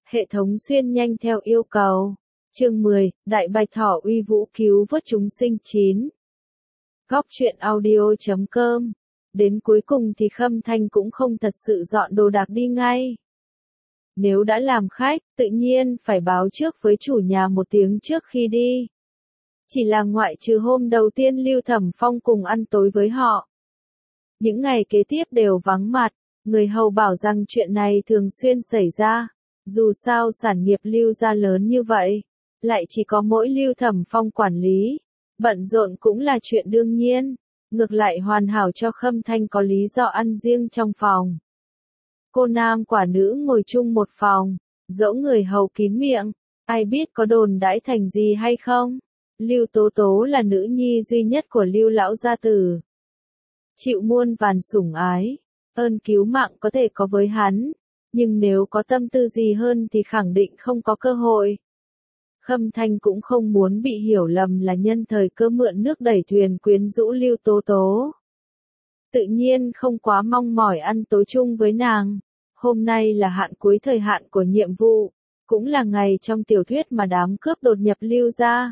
Hệ thống xuyên nhanh theo yêu cầu. Chương 10, Đại Bạch Thỏ uy vũ cứu vớt chúng sinh 9. Góc truyện audio.com. Đến cuối cùng thì Khâm Thanh cũng không thật sự dọn đồ đạc đi ngay. Nếu đã làm khách, tự nhiên phải báo trước với chủ nhà một tiếng trước khi đi. Chỉ là ngoại trừ hôm đầu tiên Lưu Thẩm Phong cùng ăn tối với họ. Những ngày kế tiếp đều vắng mặt, người hầu bảo rằng chuyện này thường xuyên xảy ra. Dù sao sản nghiệp Lưu gia lớn như vậy, lại chỉ có mỗi Lưu Thẩm Phong quản lý. Bận rộn cũng là chuyện đương nhiên, ngược lại hoàn hảo cho Khâm Thanh có lý do ăn riêng trong phòng. Cô nam quả nữ ngồi chung một phòng, dẫu người hầu kín miệng, ai biết có đồn đãi thành gì hay không. Lưu Tố Tố là nữ nhi duy nhất của Lưu lão gia tử. Chịu muôn vàn sủng ái, ơn cứu mạng có thể có với hắn, nhưng nếu có tâm tư gì hơn thì khẳng định không có cơ hội. Khâm Thanh cũng không muốn bị hiểu lầm là nhân thời cơ mượn nước đẩy thuyền quyến rũ Lưu Tố Tố. Tự nhiên không quá mong mỏi ăn tối chung với nàng. Hôm nay là hạn cuối thời hạn của nhiệm vụ, cũng là ngày trong tiểu thuyết mà đám cướp đột nhập Lưu gia.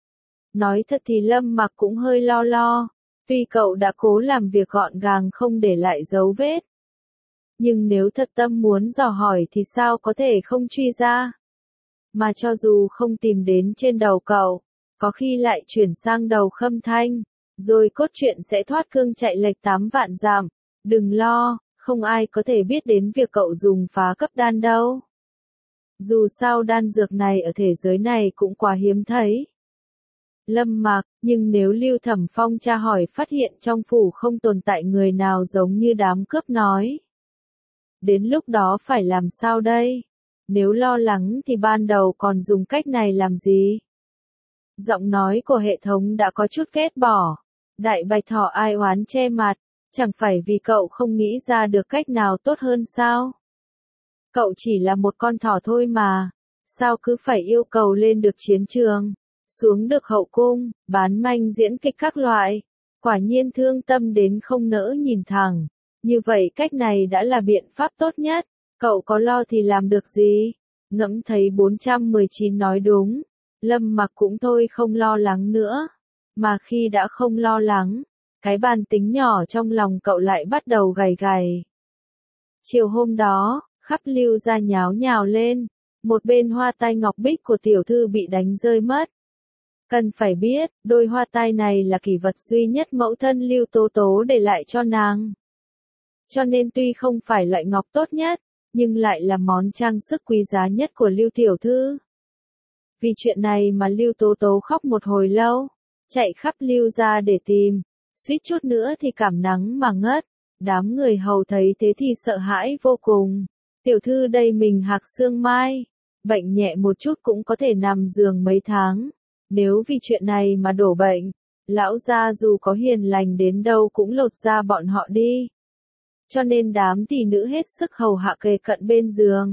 Nói thật thì Lâm Mặc cũng hơi lo, tuy cậu đã cố làm việc gọn gàng không để lại dấu vết. Nhưng nếu thật tâm muốn dò hỏi thì sao có thể không truy ra. Mà cho dù không tìm đến trên đầu cậu, có khi lại chuyển sang đầu Khâm Thanh, rồi cốt truyện sẽ thoát cương chạy lệch 8 vạn dặm. Đừng lo, không ai có thể biết đến việc cậu dùng phá cấp đan đâu. Dù sao đan dược này ở thế giới này cũng quá hiếm thấy. Lâm Mặc, nhưng nếu Lưu Thẩm Phong tra hỏi phát hiện trong phủ không tồn tại người nào giống như đám cướp nói. Đến lúc đó phải làm sao đây? Nếu lo lắng thì ban đầu còn dùng cách này làm gì? Giọng nói của hệ thống đã có chút ghét bỏ. Đại Bạch Thỏ ai oán che mặt, chẳng phải vì cậu không nghĩ ra được cách nào tốt hơn sao? Cậu chỉ là một con thỏ thôi mà, sao cứ phải yêu cầu lên được chiến trường, xuống được hậu cung, bán manh diễn kịch các loại. Quả nhiên thương tâm đến không nỡ nhìn thẳng. Như vậy cách này đã là biện pháp tốt nhất. Cậu có lo thì làm được gì? Ngẫm thấy 419 nói đúng. Lâm Mặc cũng thôi không lo lắng nữa. Mà khi đã không lo lắng, cái bàn tính nhỏ trong lòng cậu lại bắt đầu gầy gầy. Chiều hôm đó, khắp Lưu gia nháo nhào lên. Một bên hoa tai ngọc bích của tiểu thư bị đánh rơi mất. Cần phải biết, đôi hoa tai này là kỷ vật duy nhất mẫu thân Lưu Tố Tố để lại cho nàng. Cho nên tuy không phải loại ngọc tốt nhất, nhưng lại là món trang sức quý giá nhất của Lưu tiểu thư. Vì chuyện này mà Lưu Tố Tố khóc một hồi lâu, chạy khắp Lưu gia để tìm, suýt chút nữa thì cảm nắng mà ngất. Đám người hầu thấy thế thì sợ hãi vô cùng. Tiểu thư đây mình hạc xương mai, bệnh nhẹ một chút cũng có thể nằm giường mấy tháng. Nếu vì chuyện này mà đổ bệnh, lão gia dù có hiền lành đến đâu cũng lột da bọn họ đi. Cho nên đám tỷ nữ hết sức hầu hạ kề cận bên giường.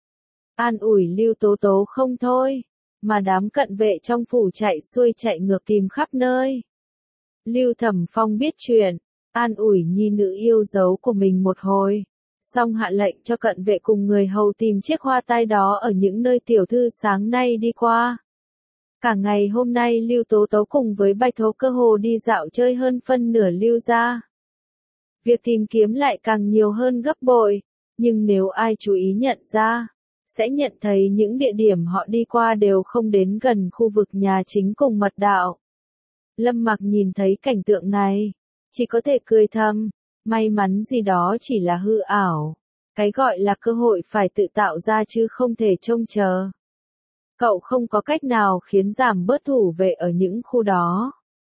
An ủi Lưu Tố Tố không thôi, mà đám cận vệ trong phủ chạy xuôi chạy ngược tìm khắp nơi. Lưu Thẩm Phong biết chuyện, an ủi nhi nữ yêu dấu của mình một hồi, xong hạ lệnh cho cận vệ cùng người hầu tìm chiếc hoa tai đó ở những nơi tiểu thư sáng nay đi qua. Cả ngày hôm nay Lưu Tố Tố cùng với Bạch Thố cơ hồ đi dạo chơi hơn phân nửa Lưu gia. Việc tìm kiếm lại càng nhiều hơn gấp bội, nhưng nếu ai chú ý nhận ra, sẽ nhận thấy những địa điểm họ đi qua đều không đến gần khu vực nhà chính cùng mật đạo. Lâm Mặc nhìn thấy cảnh tượng này, chỉ có thể cười thầm, may mắn gì đó chỉ là hư ảo. Cái gọi là cơ hội phải tự tạo ra chứ không thể trông chờ. Cậu không có cách nào khiến giảm bớt thủ vệ ở những khu đó.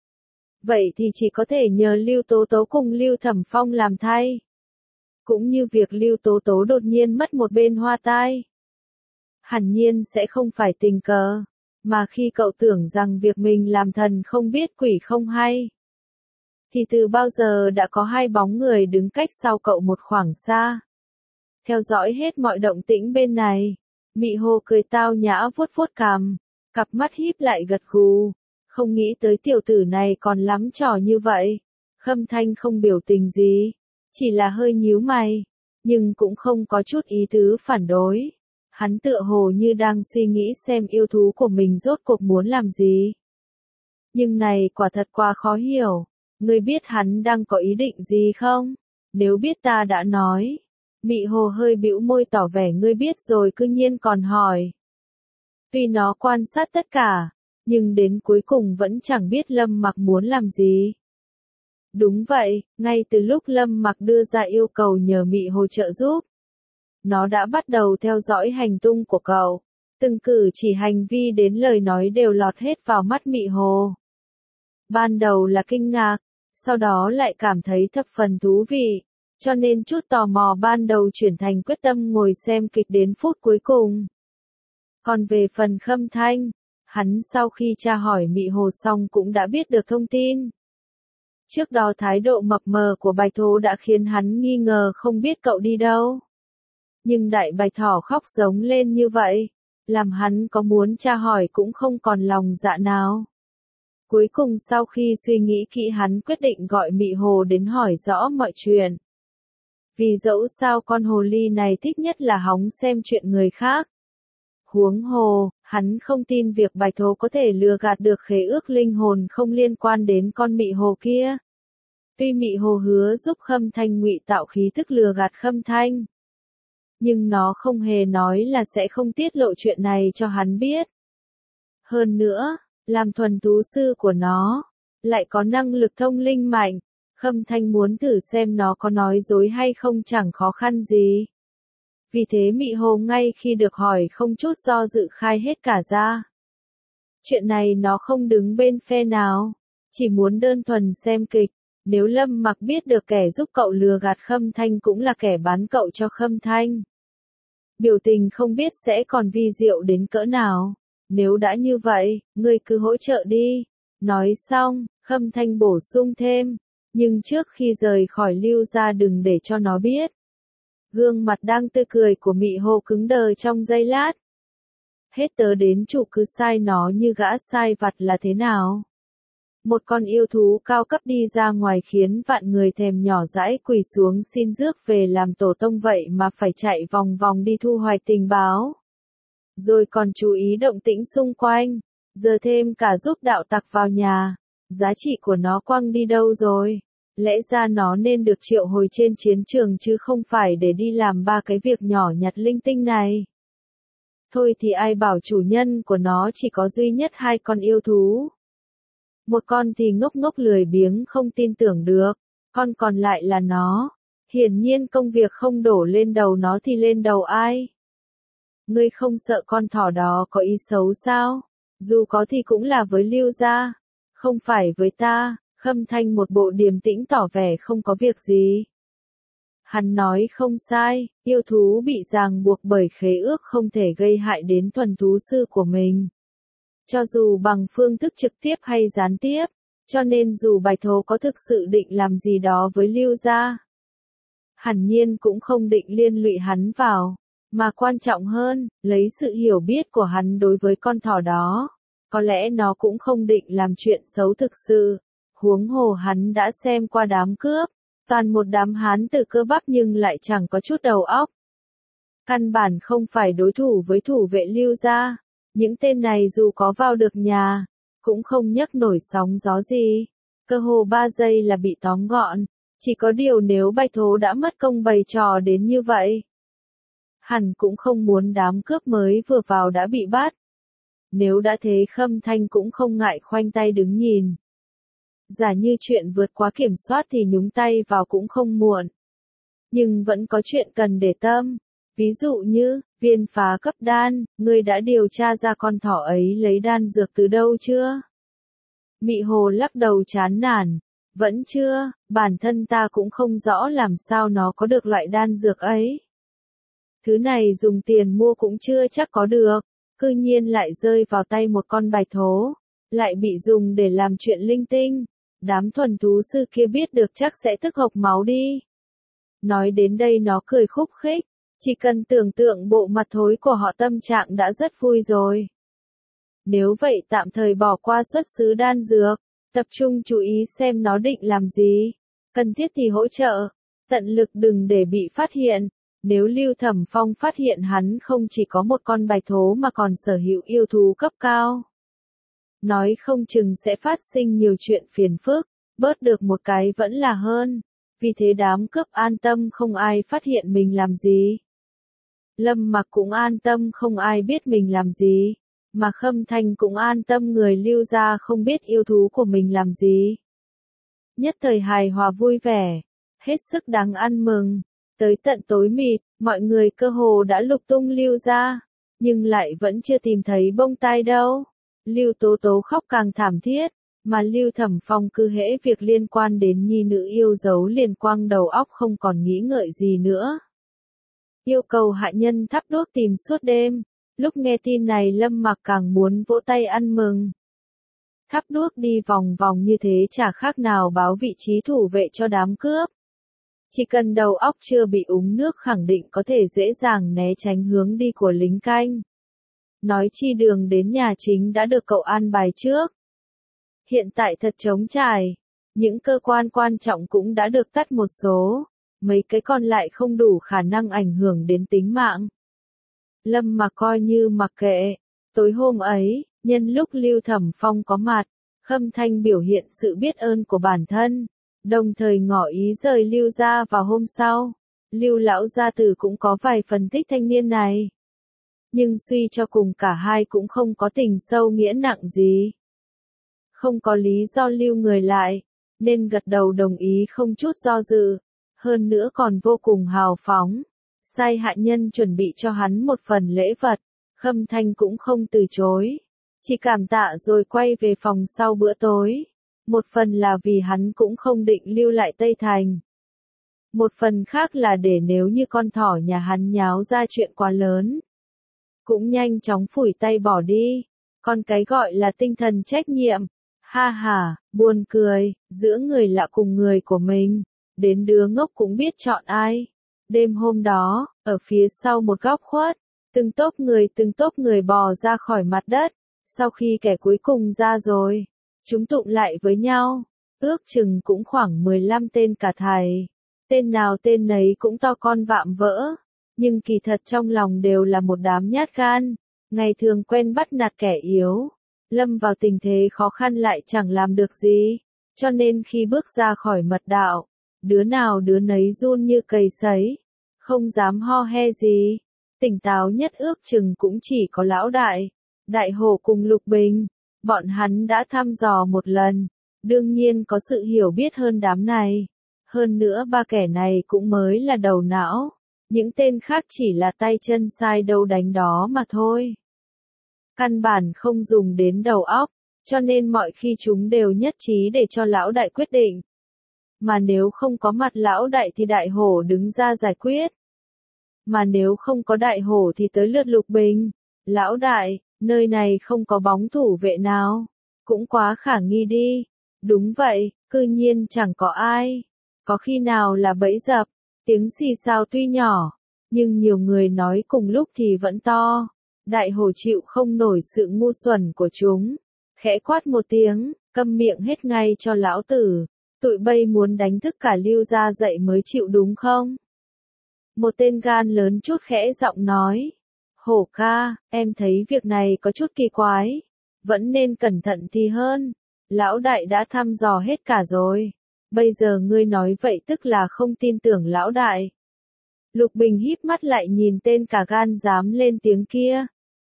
Vậy thì chỉ có thể nhờ Lưu Tố Tố cùng Lưu Thẩm Phong làm thay. Cũng như việc Lưu Tố Tố đột nhiên mất một bên hoa tai. Hẳn nhiên sẽ không phải tình cờ, mà khi cậu tưởng rằng việc mình làm thần không biết quỷ không hay. Thì từ bao giờ đã có hai bóng người đứng cách sau cậu một khoảng xa. Theo dõi hết mọi động tĩnh bên này, Mị Hồ cười tao nhã vuốt vuốt cằm, cặp mắt híp lại gật gù. Không nghĩ tới tiểu tử này còn lắm trò như vậy. Khâm Thanh không biểu tình gì, chỉ là hơi nhíu mày, nhưng cũng không có chút ý tứ phản đối. Hắn tựa hồ như đang suy nghĩ xem yêu thú của mình rốt cuộc muốn làm gì. Nhưng này quả thật quá khó hiểu. Ngươi biết hắn đang có ý định gì không? Nếu biết ta đã nói. Mị Hồ hơi bĩu môi tỏ vẻ ngươi biết rồi cư nhiên còn hỏi. Tuy nó quan sát tất cả, nhưng đến cuối cùng vẫn chẳng biết Lâm Mặc muốn làm gì. Đúng vậy, ngay từ lúc Lâm Mặc đưa ra yêu cầu nhờ Mị Hồ trợ giúp, nó đã bắt đầu theo dõi hành tung của cậu. Từng cử chỉ hành vi đến lời nói đều lọt hết vào mắt Mị Hồ. Ban đầu là kinh ngạc, sau đó lại cảm thấy thập phần thú vị, cho nên chút tò mò ban đầu chuyển thành quyết tâm ngồi xem kịch đến phút cuối cùng. Còn về phần Khâm Thanh, hắn sau khi tra hỏi Mị Hồ xong cũng đã biết được thông tin. Trước đó thái độ mập mờ của Bạch Thố đã khiến hắn nghi ngờ không biết cậu đi đâu. Nhưng Đại Bạch Thỏ khóc giống lên như vậy, làm hắn có muốn tra hỏi cũng không còn lòng dạ nào. Cuối cùng sau khi suy nghĩ kỹ hắn quyết định gọi Mị Hồ đến hỏi rõ mọi chuyện. Vì dẫu sao con hồ ly này thích nhất là hóng xem chuyện người khác. Huống hồ, hắn không tin việc Bạch Thố có thể lừa gạt được khế ước linh hồn không liên quan đến con Mị Hồ kia. Tuy Mị Hồ hứa giúp Khâm Thanh ngụy tạo khí thức lừa gạt Khâm Thanh, nhưng nó không hề nói là sẽ không tiết lộ chuyện này cho hắn biết. Hơn nữa, làm thuần thú sư của nó, lại có năng lực thông linh mạnh, Khâm Thanh muốn thử xem nó có nói dối hay không chẳng khó khăn gì. Vì thế Mị Hồ ngay khi được hỏi không chút do dự khai hết cả ra. Chuyện này nó không đứng bên phe nào, chỉ muốn đơn thuần xem kịch. Nếu Lâm Mặc biết được kẻ giúp cậu lừa gạt Khâm Thanh cũng là kẻ bán cậu cho Khâm Thanh, biểu tình không biết sẽ còn vi diệu đến cỡ nào. Nếu đã như vậy, ngươi cứ hỗ trợ đi. Nói xong, Khâm Thanh bổ sung thêm, nhưng trước khi rời khỏi Lưu gia đừng để cho nó biết. Gương mặt đang tươi cười của Mị Hồ cứng đờ trong giây lát. Hết tớ đến chủ cứ sai nó như gã sai vặt là thế nào? Một con yêu thú cao cấp đi ra ngoài khiến vạn người thèm nhỏ dãi quỳ xuống xin rước về làm tổ tông vậy mà phải chạy vòng vòng đi thu hoạch tình báo. Rồi còn chú ý động tĩnh xung quanh, giờ thêm cả giúp đạo tặc vào nhà. Giá trị của nó quăng đi đâu rồi? Lẽ ra nó nên được triệu hồi trên chiến trường chứ không phải để đi làm ba cái việc nhỏ nhặt linh tinh này. Thôi thì ai bảo chủ nhân của nó chỉ có duy nhất hai con yêu thú. Một con thì ngốc ngốc lười biếng không tin tưởng được, con còn lại là nó. Hiển nhiên công việc không đổ lên đầu nó thì lên đầu ai? Ngươi không sợ con thỏ đó có ý xấu sao? Dù có thì cũng là với Lưu gia, không phải với ta. Khâm Thanh một bộ điềm tĩnh tỏ vẻ không có việc gì. Hắn nói không sai, yêu thú bị ràng buộc bởi khế ước không thể gây hại đến thuần thú sư của mình. Cho dù bằng phương thức trực tiếp hay gián tiếp, cho nên dù Bạch Thố có thực sự định làm gì đó với Lưu gia, hẳn nhiên cũng không định liên lụy hắn vào, mà quan trọng hơn, lấy sự hiểu biết của hắn đối với con thỏ đó, có lẽ nó cũng không định làm chuyện xấu thực sự. Huống hồ hắn đã xem qua đám cướp, toàn một đám hán tử cơ bắp nhưng lại chẳng có chút đầu óc. Căn bản không phải đối thủ với thủ vệ Lưu gia. Những tên này dù có vào được nhà, cũng không nhấc nổi sóng gió gì. Cơ hồ 3 giây là bị tóm gọn. Chỉ có điều nếu Bạch Thố đã mất công bày trò đến như vậy, hẳn cũng không muốn đám cướp mới vừa vào đã bị bắt. Nếu đã thế Khâm Thanh cũng không ngại khoanh tay đứng nhìn. Giả như chuyện vượt quá kiểm soát thì nhúng tay vào cũng không muộn. Nhưng vẫn có chuyện cần để tâm. Ví dụ như, viên phá cấp đan, ngươi đã điều tra ra con thỏ ấy lấy đan dược từ đâu chưa? Mị Hồ lắc đầu chán nản. Vẫn chưa, bản thân ta cũng không rõ làm sao nó có được loại đan dược ấy. Thứ này dùng tiền mua cũng chưa chắc có được, cư nhiên lại rơi vào tay một con Bạch Thố, lại bị dùng để làm chuyện linh tinh. Đám thuần thú sư kia biết được chắc sẽ tức hộc máu đi. Nói đến đây nó cười khúc khích, chỉ cần tưởng tượng bộ mặt thối của họ tâm trạng đã rất vui rồi. Nếu vậy tạm thời bỏ qua xuất xứ đan dược, tập trung chú ý xem nó định làm gì, cần thiết thì hỗ trợ, tận lực đừng để bị phát hiện. Nếu Lưu Thẩm Phong phát hiện hắn không chỉ có một con bạch thố mà còn sở hữu yêu thú cấp cao, nói không chừng sẽ phát sinh nhiều chuyện phiền phức, bớt được một cái vẫn là hơn. Vì thế đám cướp an tâm không ai phát hiện mình làm gì. Lâm Mặc cũng an tâm không ai biết mình làm gì, mà Khâm Thanh cũng an tâm người Lưu gia không biết yêu thú của mình làm gì. Nhất thời hài hòa vui vẻ, hết sức đáng ăn mừng. Tới tận tối mịt, mọi người cơ hồ đã lục tung Lưu gia, nhưng lại vẫn chưa tìm thấy bông tai đâu. Lưu Tố Tố khóc càng thảm thiết, mà Lưu Thẩm Phong cứ hễ việc liên quan đến nhi nữ yêu dấu liền quăng đầu óc không còn nghĩ ngợi gì nữa. Yêu cầu hạ nhân thắp đuốc tìm suốt đêm, lúc nghe tin này Lâm Mặc càng muốn vỗ tay ăn mừng. Thắp đuốc đi vòng vòng như thế chả khác nào báo vị trí thủ vệ cho đám cướp. Chỉ cần đầu óc chưa bị úng nước khẳng định có thể dễ dàng né tránh hướng đi của lính canh. Nói chi đường đến nhà chính đã được cậu an bài trước. Hiện tại thật trống trải, những cơ quan quan trọng cũng đã được tắt một số, mấy cái còn lại không đủ khả năng ảnh hưởng đến tính mạng. Lâm Mặc coi như mặc kệ, tối hôm ấy, nhân lúc Lưu Thẩm Phong có mặt, Khâm Thanh biểu hiện sự biết ơn của bản thân, đồng thời ngỏ ý rời Lưu gia vào hôm sau. Lưu lão gia tử cũng có vài phần thích thanh niên này. Nhưng suy cho cùng cả hai cũng không có tình sâu nghĩa nặng gì. Không có lý do lưu người lại, nên gật đầu đồng ý không chút do dự, hơn nữa còn vô cùng hào phóng. Sai hạ nhân chuẩn bị cho hắn một phần lễ vật, Khâm Thanh cũng không từ chối. Chỉ cảm tạ rồi quay về phòng sau bữa tối. Một phần là vì hắn cũng không định lưu lại Tây Thành. Một phần khác là để nếu như con thỏ nhà hắn nháo ra chuyện quá lớn, cũng nhanh chóng phủi tay bỏ đi. Còn cái gọi là tinh thần trách nhiệm, ha ha, buồn cười, giữa người lạ cùng người của mình, đến đứa ngốc cũng biết chọn ai. Đêm hôm đó, ở phía sau một góc khuất, từng tốp người bò ra khỏi mặt đất. Sau khi kẻ cuối cùng ra rồi, chúng tụng lại với nhau, ước chừng cũng khoảng 15 tên cả thầy. Tên nào tên nấy cũng to con vạm vỡ, nhưng kỳ thật trong lòng đều là một đám nhát gan, ngày thường quen bắt nạt kẻ yếu. Lâm vào tình thế khó khăn lại chẳng làm được gì, cho nên khi bước ra khỏi mật đạo, đứa nào đứa nấy run như cầy sấy, không dám ho he gì. Tỉnh táo nhất ước chừng cũng chỉ có lão đại, Đại Hổ cùng Lục Bình, bọn hắn đã thăm dò một lần, đương nhiên có sự hiểu biết hơn đám này. Hơn nữa ba kẻ này cũng mới là đầu não, những tên khác chỉ là tay chân sai đâu đánh đó mà thôi. Căn bản không dùng đến đầu óc, cho nên mọi khi chúng đều nhất trí để cho lão đại quyết định. Mà nếu không có mặt lão đại thì Đại Hổ đứng ra giải quyết. Mà nếu không có Đại Hổ thì tới lượt Lục Bình. Lão đại, nơi này không có bóng thủ vệ nào, cũng quá khả nghi đi. Đúng vậy, cư nhiên chẳng có ai. Có khi nào là bẫy dập, tiếng xì xào tuy nhỏ, nhưng nhiều người nói cùng lúc thì vẫn to. Đại Hổ chịu không nổi sự ngu xuẩn của chúng, khẽ quát một tiếng, câm miệng hết ngay cho lão tử, tụi bay muốn đánh thức cả Lưu gia dậy mới chịu đúng không? Một tên gan lớn chút khẽ giọng nói, Hổ ca, em thấy việc này có chút kỳ quái, vẫn nên cẩn thận thì hơn, lão đại đã thăm dò hết cả rồi, bây giờ ngươi nói vậy tức là không tin tưởng lão đại. Lục Bình híp mắt lại nhìn tên cả gan dám lên tiếng kia.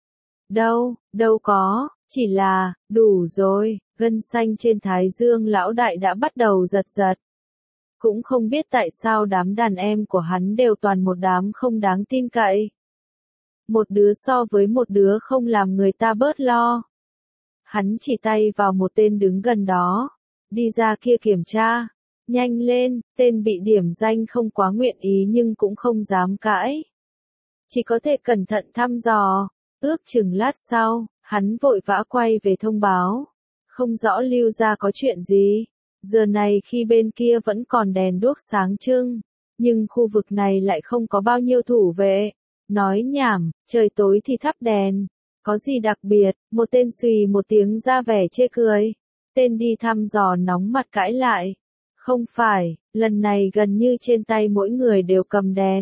Đâu có, chỉ là, đủ rồi, gân xanh trên thái dương lão đại đã bắt đầu giật giật. Cũng không biết tại sao đám đàn em của hắn đều toàn một đám không đáng tin cậy. Một đứa so với một đứa không làm người ta bớt lo. Hắn chỉ tay vào một tên đứng gần đó, đi ra kia kiểm tra. Nhanh lên, tên bị điểm danh không quá nguyện ý nhưng cũng không dám cãi. Chỉ có thể cẩn thận thăm dò, ước chừng lát sau, hắn vội vã quay về thông báo. Không rõ Lưu gia có chuyện gì, giờ này khi bên kia vẫn còn đèn đuốc sáng trưng, nhưng khu vực này lại không có bao nhiêu thủ vệ. Nói nhảm, trời tối thì thắp đèn, có gì đặc biệt, một tên xùy một tiếng ra vẻ chê cười. Tên đi thăm dò nóng mặt cãi lại. Không phải, lần này gần như trên tay mỗi người đều cầm đèn.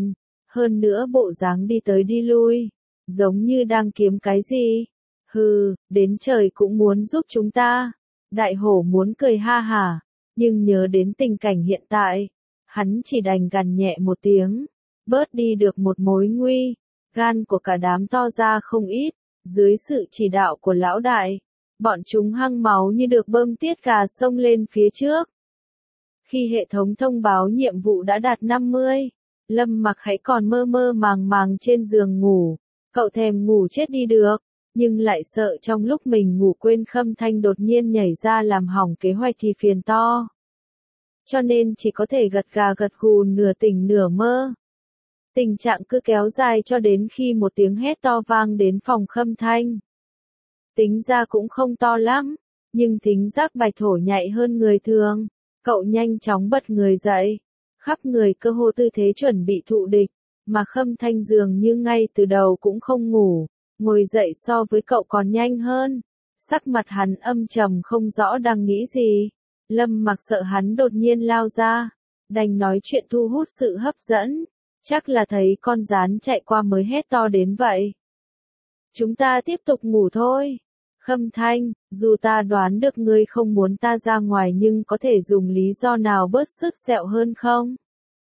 Hơn nữa bộ dáng đi tới đi lui, giống như đang kiếm cái gì. Hừ, đến trời cũng muốn giúp chúng ta. Đại hổ muốn cười ha hả, nhưng nhớ đến tình cảnh hiện tại, hắn chỉ đành gằn nhẹ một tiếng, bớt đi được một mối nguy. Gan của cả đám to ra không ít, dưới sự chỉ đạo của lão đại, bọn chúng hăng máu như được bơm tiết gà xông lên phía trước. Khi hệ thống thông báo nhiệm vụ đã đạt 50, Lâm Mặc hãy còn mơ mơ màng màng trên giường ngủ, cậu thèm ngủ chết đi được, nhưng lại sợ trong lúc mình ngủ quên Khâm Thanh đột nhiên nhảy ra làm hỏng kế hoạch thì phiền to. Cho nên chỉ có thể gật gà gật gù nửa tỉnh nửa mơ. Tình trạng cứ kéo dài cho đến khi một tiếng hét to vang đến phòng Khâm Thanh. Tính ra cũng không to lắm, nhưng thính giác Bạch Hổ nhạy hơn người thường. Cậu nhanh chóng bật người dậy, khắp người cơ hồ tư thế chuẩn bị thụ địch, mà Khâm Thanh dường như ngay từ đầu cũng không ngủ, ngồi dậy so với cậu còn nhanh hơn. Sắc mặt hắn âm trầm không rõ đang nghĩ gì. Lâm Mặc sợ hắn đột nhiên lao ra, đành nói chuyện thu hút sự hấp dẫn. Chắc là thấy con gián chạy qua mới hét to đến vậy. Chúng ta tiếp tục ngủ thôi. Khâm Thanh, dù ta đoán được ngươi không muốn ta ra ngoài nhưng có thể dùng lý do nào bớt sức sẹo hơn không?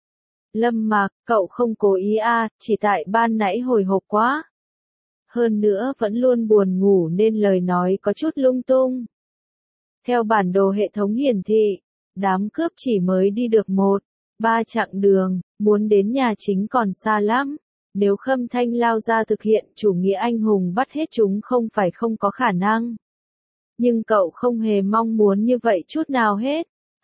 Lâm Mặc, cậu không cố ý à, chỉ tại ban nãy hồi hộp quá. Hơn nữa vẫn luôn buồn ngủ nên lời nói có chút lung tung. Theo bản đồ hệ thống hiển thị, đám cướp chỉ mới đi được 1-3 chặng đường, muốn đến nhà chính còn xa lắm. Nếu Khâm Thanh lao ra thực hiện chủ nghĩa anh hùng bắt hết chúng không phải không có khả năng. Nhưng cậu không hề mong muốn như vậy chút nào hết.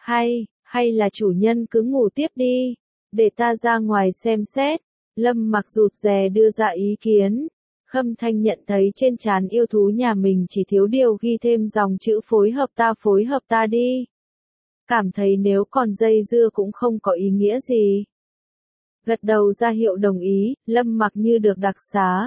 Hay là chủ nhân cứ ngủ tiếp đi, để ta ra ngoài xem xét. Lâm Mặc rụt rè đưa ra ý kiến. Khâm Thanh nhận thấy trên trán yêu thú nhà mình chỉ thiếu điều ghi thêm dòng chữ phối hợp ta đi. Cảm thấy nếu còn dây dưa cũng không có ý nghĩa gì. Gật đầu ra hiệu đồng ý, Lâm Mặc như được đặc xá.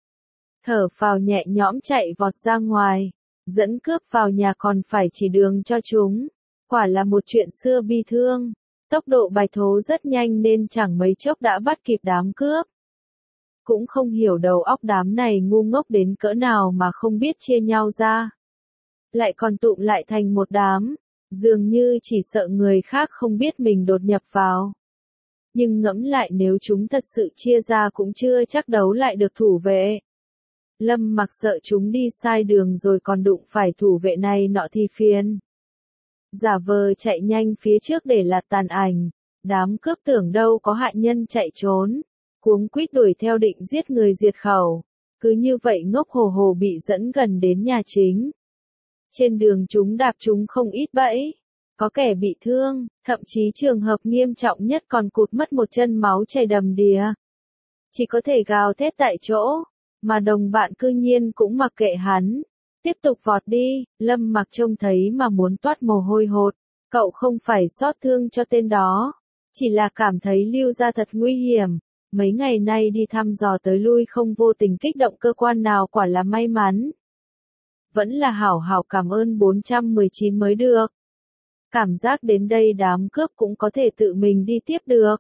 Thở phào nhẹ nhõm chạy vọt ra ngoài, dẫn cướp vào nhà còn phải chỉ đường cho chúng. Quả là một chuyện xưa bi thương. Tốc độ Bạch Thố rất nhanh nên chẳng mấy chốc đã bắt kịp đám cướp. Cũng không hiểu đầu óc đám này ngu ngốc đến cỡ nào mà không biết chia nhau ra. Lại còn tụm lại thành một đám, dường như chỉ sợ người khác không biết mình đột nhập vào. Nhưng ngẫm lại nếu chúng thật sự chia ra cũng chưa chắc đấu lại được thủ vệ. Lâm Mặc sợ chúng đi sai đường rồi còn đụng phải thủ vệ này nọ thì phiền. Giả vờ chạy nhanh phía trước để lạt tàn ảnh, đám cướp tưởng đâu có hại nhân chạy trốn, cuống quýt đuổi theo định giết người diệt khẩu. Cứ như vậy ngốc hồ hồ bị dẫn gần đến nhà chính. Trên đường chúng đạp chúng không ít bẫy. Có kẻ bị thương, thậm chí trường hợp nghiêm trọng nhất còn cụt mất một chân máu chảy đầm đìa. Chỉ có thể gào thét tại chỗ, mà đồng bạn cư nhiên cũng mặc kệ hắn. Tiếp tục vọt đi, Lâm Mặc trông thấy mà muốn toát mồ hôi hột. Cậu không phải xót thương cho tên đó, chỉ là cảm thấy lưu ra thật nguy hiểm. Mấy ngày nay đi thăm dò tới lui không vô tình kích động cơ quan nào quả là may mắn. Vẫn là hảo hảo cảm ơn 419 mới được. Cảm giác đến đây đám cướp cũng có thể tự mình đi tiếp được.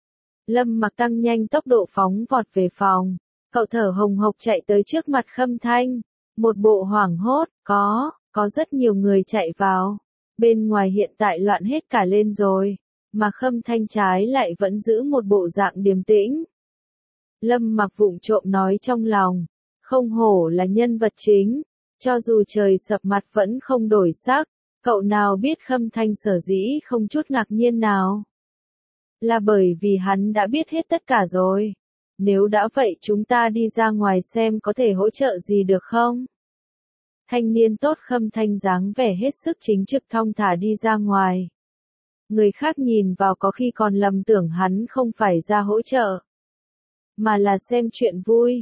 Lâm Mặc tăng nhanh tốc độ phóng vọt về phòng. Cậu thở hồng hộc chạy tới trước mặt Khâm Thanh. Một bộ hoảng hốt, có rất nhiều người chạy vào. Bên ngoài hiện tại loạn hết cả lên rồi. Mà Khâm Thanh trái lại vẫn giữ một bộ dạng điềm tĩnh. Lâm Mặc vụng trộm nói trong lòng. Không hổ là nhân vật chính. Cho dù trời sập mặt vẫn không đổi sắc. Cậu nào biết Khâm Thanh sở dĩ không chút ngạc nhiên nào. Là bởi vì hắn đã biết hết tất cả rồi. Nếu đã vậy chúng ta đi ra ngoài xem có thể hỗ trợ gì được không? Thanh niên tốt Khâm Thanh dáng vẻ hết sức chính trực thong thả đi ra ngoài. Người khác nhìn vào có khi còn lầm tưởng hắn không phải ra hỗ trợ, mà là xem chuyện vui.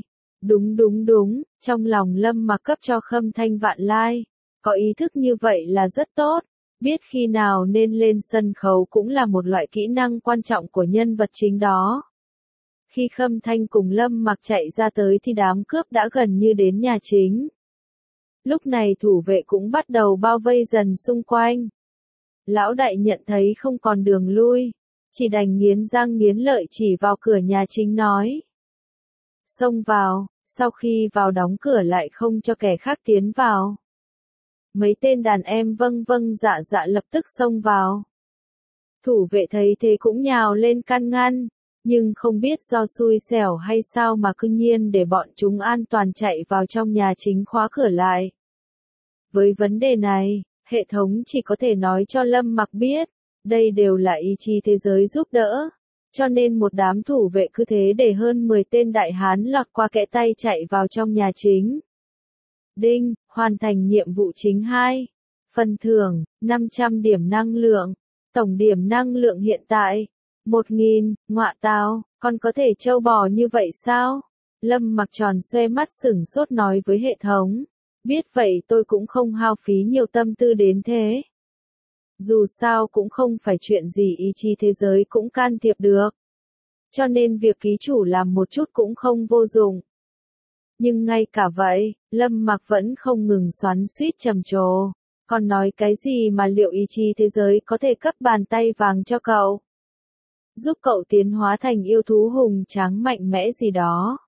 Đúng, trong lòng Lâm Mặc cấp cho Khâm Thanh vạn lai. Có ý thức như vậy là rất tốt. Biết khi nào nên lên sân khấu cũng là một loại kỹ năng quan trọng của nhân vật chính đó. Khi Khâm Thanh cùng Lâm Mặc chạy ra tới thì đám cướp đã gần như đến nhà chính. Lúc này thủ vệ cũng bắt đầu bao vây dần xung quanh. Lão đại nhận thấy không còn đường lui, chỉ đành nghiến răng nghiến lợi chỉ vào cửa nhà chính nói. Xông vào, sau khi vào đóng cửa lại không cho kẻ khác tiến vào. Mấy tên đàn em vâng vâng dạ dạ lập tức xông vào. Thủ vệ thấy thế cũng nhào lên can ngăn, nhưng không biết do xui xẻo hay sao mà cư nhiên để bọn chúng an toàn chạy vào trong nhà chính khóa cửa lại. Với vấn đề này, hệ thống chỉ có thể nói cho Lâm Mặc biết, đây đều là ý chí thế giới giúp đỡ, cho nên một đám thủ vệ cứ thế để hơn 10 tên đại hán lọt qua kẽ tay chạy vào trong nhà chính. Đinh, hoàn thành nhiệm vụ chính 2. Phần thưởng, 500 điểm năng lượng. Tổng điểm năng lượng hiện tại, 1.000, ngọa tào, còn có thể trâu bò như vậy sao? Lâm Mặc tròn xoe mắt sửng sốt nói với hệ thống. Biết vậy tôi cũng không hao phí nhiều tâm tư đến thế. Dù sao cũng không phải chuyện gì ý chí thế giới cũng can thiệp được. Cho nên việc ký chủ làm một chút cũng không vô dụng. Nhưng ngay cả vậy, Lâm Mặc vẫn không ngừng xoắn xuýt trầm trồ. Còn nói cái gì mà liệu ý chí thế giới có thể cấp bàn tay vàng cho cậu? Giúp cậu tiến hóa thành yêu thú hùng tráng mạnh mẽ gì đó.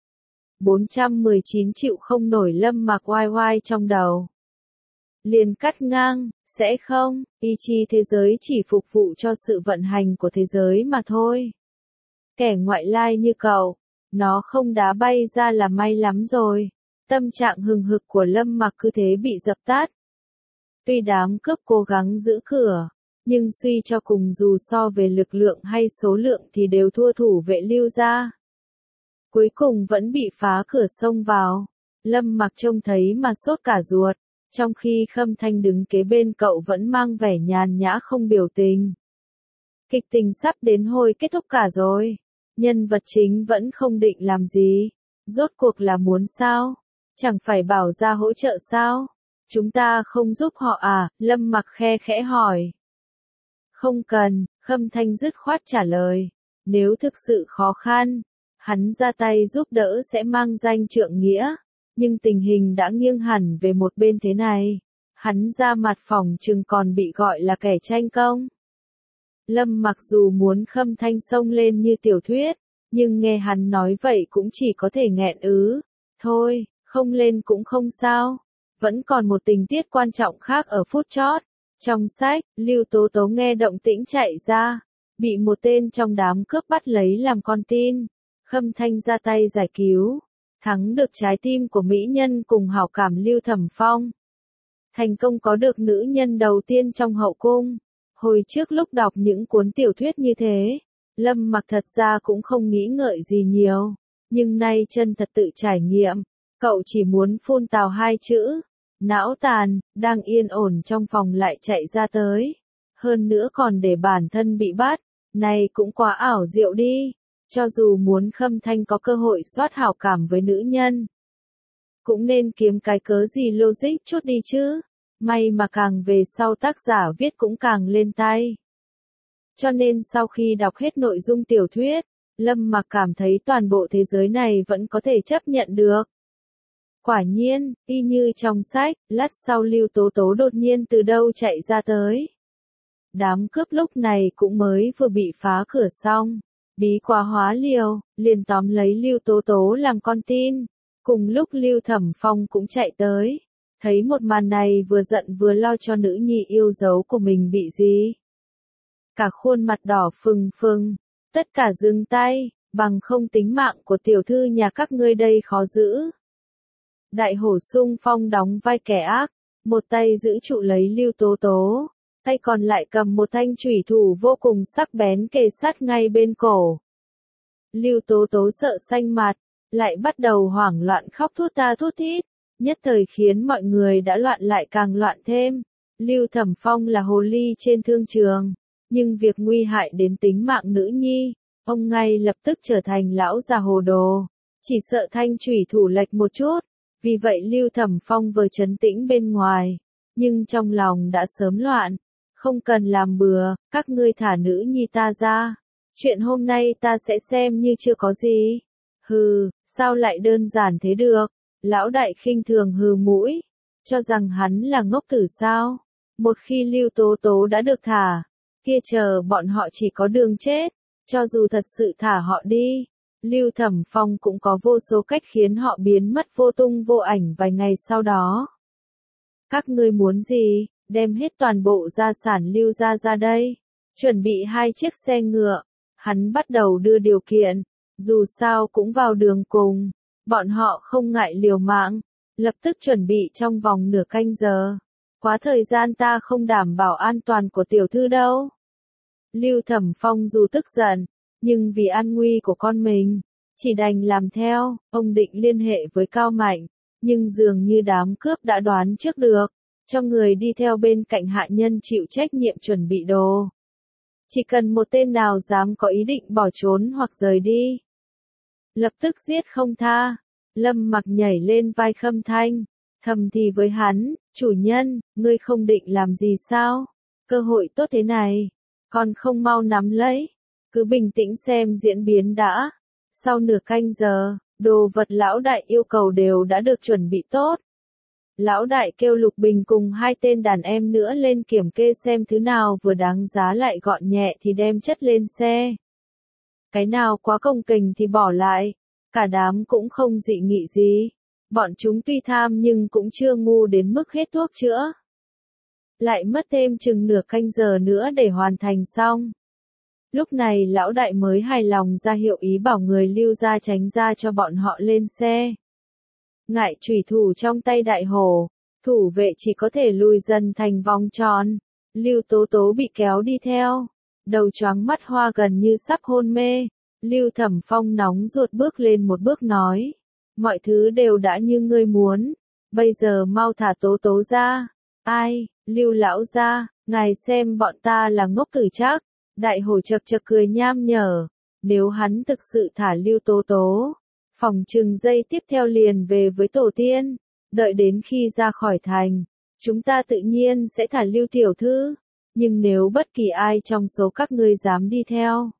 419 chịu không nổi. Lâm Mặc oai oai trong đầu. Liền cắt ngang, sẽ không, ý chí thế giới chỉ phục vụ cho sự vận hành của thế giới mà thôi. Kẻ ngoại lai như cậu, nó không đá bay ra là may lắm rồi. Tâm trạng hừng hực của Lâm Mặc cứ thế bị dập tắt. Tuy đám cướp cố gắng giữ cửa, nhưng suy cho cùng dù so về lực lượng hay số lượng thì đều thua thủ vệ Lưu gia. Cuối cùng vẫn bị phá cửa xông vào. Lâm Mặc trông thấy mà sốt cả ruột, trong khi Khâm Thanh đứng kế bên cậu vẫn mang vẻ nhàn nhã không biểu tình. Kịch tình sắp đến hồi kết thúc cả rồi. Nhân vật chính vẫn không định làm gì. Rốt cuộc là muốn sao? Chẳng phải bảo ra hỗ trợ sao? Chúng ta không giúp họ à? Lâm Mặc khe khẽ hỏi. Không cần, Khâm Thanh dứt khoát trả lời. Nếu thực sự khó khăn, hắn ra tay giúp đỡ sẽ mang danh trượng nghĩa. Nhưng tình hình đã nghiêng hẳn về một bên thế này. Hắn ra mặt phòng chừng còn bị gọi là kẻ tranh công. Lâm Mặc dù muốn Khâm Thanh xông lên như tiểu thuyết, nhưng nghe hắn nói vậy cũng chỉ có thể nghẹn ứ. Thôi, không lên cũng không sao. Vẫn còn một tình tiết quan trọng khác ở phút chót. Trong sách, Lưu Tố Tố nghe động tĩnh chạy ra, bị một tên trong đám cướp bắt lấy làm con tin. Khâm Thanh ra tay giải cứu, thắng được trái tim của mỹ nhân cùng hảo cảm Lưu Thẩm Phong. Thành công có được nữ nhân đầu tiên trong hậu cung. Hồi trước lúc đọc những cuốn tiểu thuyết như thế, Lâm Mặc thật ra cũng không nghĩ ngợi gì nhiều. Nhưng nay chân thật tự trải nghiệm, cậu chỉ muốn phun tào hai chữ. Não tàn, đang yên ổn trong phòng lại chạy ra tới. Hơn nữa còn để bản thân bị bắt, này cũng quá ảo diệu đi. Cho dù muốn Khâm Thanh có cơ hội soát hảo cảm với nữ nhân, cũng nên kiếm cái cớ gì logic chút đi chứ. May mà càng về sau tác giả viết cũng càng lên tay. Cho nên sau khi đọc hết nội dung tiểu thuyết, Lâm Mặc cảm thấy toàn bộ thế giới này vẫn có thể chấp nhận được. Quả nhiên, y như trong sách, lát sau Lưu Tố Tố đột nhiên từ đâu chạy ra tới. Đám cướp lúc này cũng mới vừa bị phá cửa xong. Bí quá hóa liều, liền tóm lấy Lưu Tố Tố làm con tin. Cùng lúc Lưu Thẩm Phong cũng chạy tới. Thấy một màn này vừa giận vừa lo cho nữ nhi yêu dấu của mình bị gì. Cả khuôn mặt đỏ phừng phừng. Tất cả dừng tay, bằng không tính mạng của tiểu thư nhà các ngươi đây khó giữ. Đại hổ xung phong đóng vai kẻ ác, một tay giữ trụ lấy Lưu Tố Tố, tay còn lại cầm một thanh chủy thủ vô cùng sắc bén kề sát ngay bên cổ. Lưu Tố Tố sợ xanh mặt, lại bắt đầu hoảng loạn khóc thút ta thút thít, nhất thời khiến mọi người đã loạn lại càng loạn thêm. Lưu Thẩm Phong là hồ ly trên thương trường, nhưng việc nguy hại đến tính mạng nữ nhi, ông ngay lập tức trở thành lão già hồ đồ, chỉ sợ thanh chủy thủ lệch một chút. Vì vậy Lưu Thẩm Phong vừa trấn tĩnh bên ngoài, nhưng trong lòng đã sớm loạn. Không cần làm bừa, các ngươi thả nữ nhi ta ra. Chuyện hôm nay ta sẽ xem như chưa có gì. Hừ, sao lại đơn giản thế được? Lão đại khinh thường hừ mũi, cho rằng hắn là ngốc tử sao? Một khi Lưu Tố Tố đã được thả, kia chờ bọn họ chỉ có đường chết, cho dù thật sự thả họ đi. Lưu Thẩm Phong cũng có vô số cách khiến họ biến mất vô tung vô ảnh vài ngày sau đó. Các ngươi muốn gì, đem hết toàn bộ gia sản Lưu gia ra đây, chuẩn bị 2 chiếc xe ngựa. Hắn bắt đầu đưa điều kiện, dù sao cũng vào đường cùng, bọn họ không ngại liều mạng, lập tức chuẩn bị trong vòng nửa canh giờ. Quá thời gian ta không đảm bảo an toàn của tiểu thư đâu. Lưu Thẩm Phong dù tức giận, nhưng vì an nguy của con mình, chỉ đành làm theo. Ông định liên hệ với Cao Mạnh, nhưng dường như đám cướp đã đoán trước được, cho người đi theo bên cạnh hạ nhân chịu trách nhiệm chuẩn bị đồ. Chỉ cần một tên nào dám có ý định bỏ trốn hoặc rời đi, lập tức giết không tha. Lâm Mặc nhảy lên vai Khâm Thanh, thầm thì với hắn, chủ nhân, ngươi không định làm gì sao? Cơ hội tốt thế này, còn không mau nắm lấy, cứ bình tĩnh xem diễn biến đã. Sau nửa canh giờ, đồ vật lão đại yêu cầu đều đã được chuẩn bị tốt. Lão đại kêu Lục Bình cùng 2 tên đàn em nữa lên kiểm kê xem thứ nào vừa đáng giá lại gọn nhẹ thì đem chất lên xe. Cái nào quá cồng kềnh thì bỏ lại, cả đám cũng không dị nghị gì. Bọn chúng tuy tham nhưng cũng chưa ngu đến mức hết thuốc chữa. Lại mất thêm chừng nửa canh giờ nữa để hoàn thành xong. Lúc này lão đại mới hài lòng ra hiệu ý bảo người Lưu gia tránh ra cho bọn họ lên xe. Ngại chủy thủ trong tay đại hổ, thủ vệ chỉ có thể lùi dần thành vòng tròn. Lưu Tố Tố bị kéo đi theo, đầu choáng mắt hoa gần như sắp hôn mê. Lưu Thẩm Phong nóng ruột bước lên một bước nói, mọi thứ đều đã như ngươi muốn, bây giờ mau thả Tố Tố ra. Ai, Lưu lão gia, ngài xem bọn ta là ngốc tử chắc. Đại hổ chật chật cười nham nhở, nếu hắn thực sự thả Lưu Tố Tố, phòng chừng giây tiếp theo liền về với tổ tiên, đợi đến khi ra khỏi thành, chúng ta tự nhiên sẽ thả Lưu tiểu thư, nhưng nếu bất kỳ ai trong số các ngươi dám đi theo.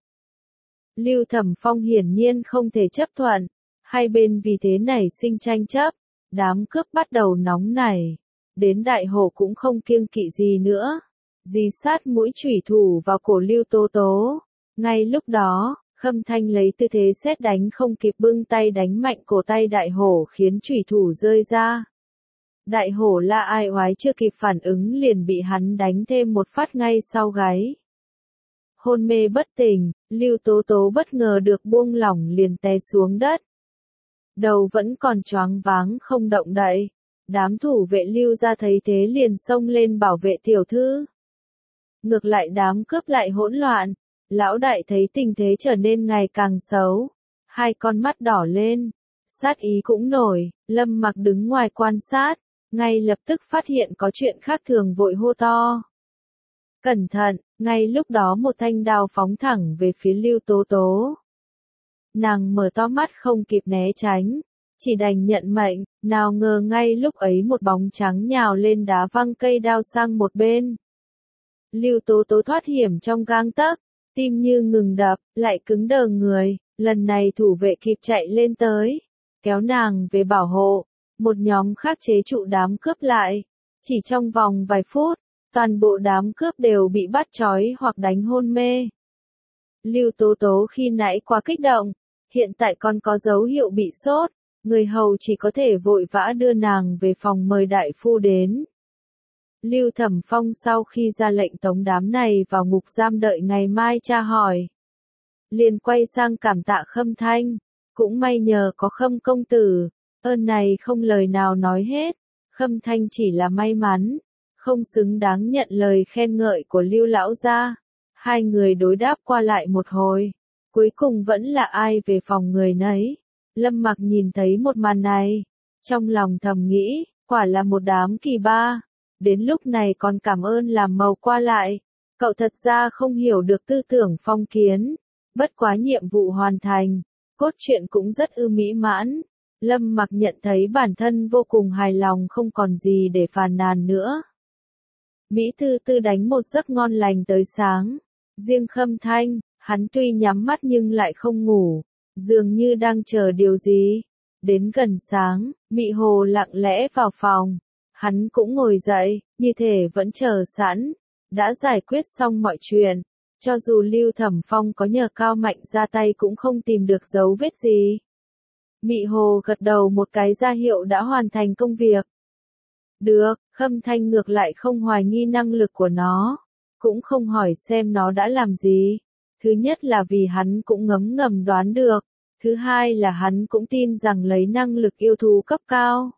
Lưu Thẩm Phong hiển nhiên không thể chấp thuận, hai bên vì thế nảy sinh tranh chấp, đám cướp bắt đầu nóng nảy, đến đại hổ cũng không kiêng kỵ gì nữa. Dì sát mũi chủy thủ vào cổ Lưu Tố Tố. Ngay lúc đó, Khâm Thanh lấy tư thế sét đánh không kịp bưng tay đánh mạnh cổ tay đại hổ khiến chủy thủ rơi ra. Đại hổ La Ai Oái chưa kịp phản ứng liền bị hắn đánh thêm một phát ngay sau gáy. Hôn mê bất tỉnh, Lưu Tố Tố bất ngờ được buông lỏng liền té xuống đất. Đầu vẫn còn choáng váng không động đậy. Đám thủ vệ Lưu gia thấy thế liền xông lên bảo vệ tiểu thư. Ngược lại đám cướp lại hỗn loạn, lão đại thấy tình thế trở nên ngày càng xấu, 2 con mắt đỏ lên, sát ý cũng nổi. Lâm Mặc đứng ngoài quan sát, ngay lập tức phát hiện có chuyện khác thường vội hô to. Cẩn thận, ngay lúc đó một thanh đao phóng thẳng về phía Lưu Tố Tố. Nàng mở to mắt không kịp né tránh, chỉ đành nhận mệnh, nào ngờ ngay lúc ấy một bóng trắng nhào lên đá văng cây đao sang một bên. Lưu Tố Tố thoát hiểm trong gang tấc, tim như ngừng đập, lại cứng đờ người, lần này thủ vệ kịp chạy lên tới, kéo nàng về bảo hộ, một nhóm khác chế trụ đám cướp lại. Chỉ trong vòng vài phút, toàn bộ đám cướp đều bị bắt trói hoặc đánh hôn mê. Lưu Tố Tố khi nãy quá kích động, hiện tại còn có dấu hiệu bị sốt, người hầu chỉ có thể vội vã đưa nàng về phòng mời đại phu đến. Lưu Thẩm Phong sau khi ra lệnh tống đám này vào ngục giam đợi ngày mai tra hỏi, liền quay sang cảm tạ Khâm Thanh, cũng may nhờ có Khâm công tử, ơn này không lời nào nói hết. Khâm Thanh chỉ là may mắn, không xứng đáng nhận lời khen ngợi của Lưu lão gia. 2 người đối đáp qua lại một hồi, cuối cùng vẫn là ai về phòng người nấy. Lâm Mặc nhìn thấy một màn này, trong lòng thầm nghĩ, quả là một đám kỳ ba. Đến lúc này còn cảm ơn làm màu qua lại, cậu thật ra không hiểu được tư tưởng phong kiến, bất quá nhiệm vụ hoàn thành, cốt truyện cũng rất mỹ mãn. Lâm Mặc nhận thấy bản thân vô cùng hài lòng không còn gì để phàn nàn nữa. Mỹ Tư Tư đánh một giấc ngon lành tới sáng, riêng Khâm Thanh, hắn tuy nhắm mắt nhưng lại không ngủ, dường như đang chờ điều gì. Đến gần sáng, Mị Hồ lặng lẽ vào phòng. Hắn cũng ngồi dậy, như thể vẫn chờ sẵn, đã giải quyết xong mọi chuyện. Cho dù Lưu Thẩm Phong có nhờ Cao Mạnh ra tay cũng không tìm được dấu vết gì. Mị Hồ gật đầu một cái ra hiệu đã hoàn thành công việc. Được, Khâm Thanh ngược lại không hoài nghi năng lực của nó, cũng không hỏi xem nó đã làm gì. Thứ nhất là vì hắn cũng ngấm ngầm đoán được, thứ hai là hắn cũng tin rằng lấy năng lực yêu thú cấp cao,